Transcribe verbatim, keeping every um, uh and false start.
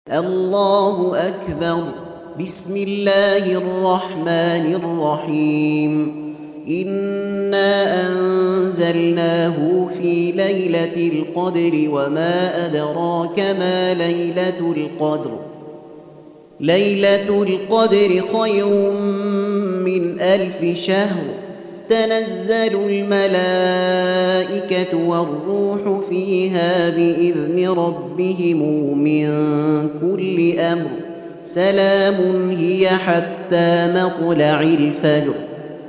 الله أكبر. بسم الله الرحمن الرحيم. إنا أنزلناه في ليلة القدر وما أدراك ما ليلة القدر ليلة القدر خير من ألف شهر. تنزل الملائكة والروح فيها بإذن ربهم من كل أمر. سلام هي حتى مطلع الفجر.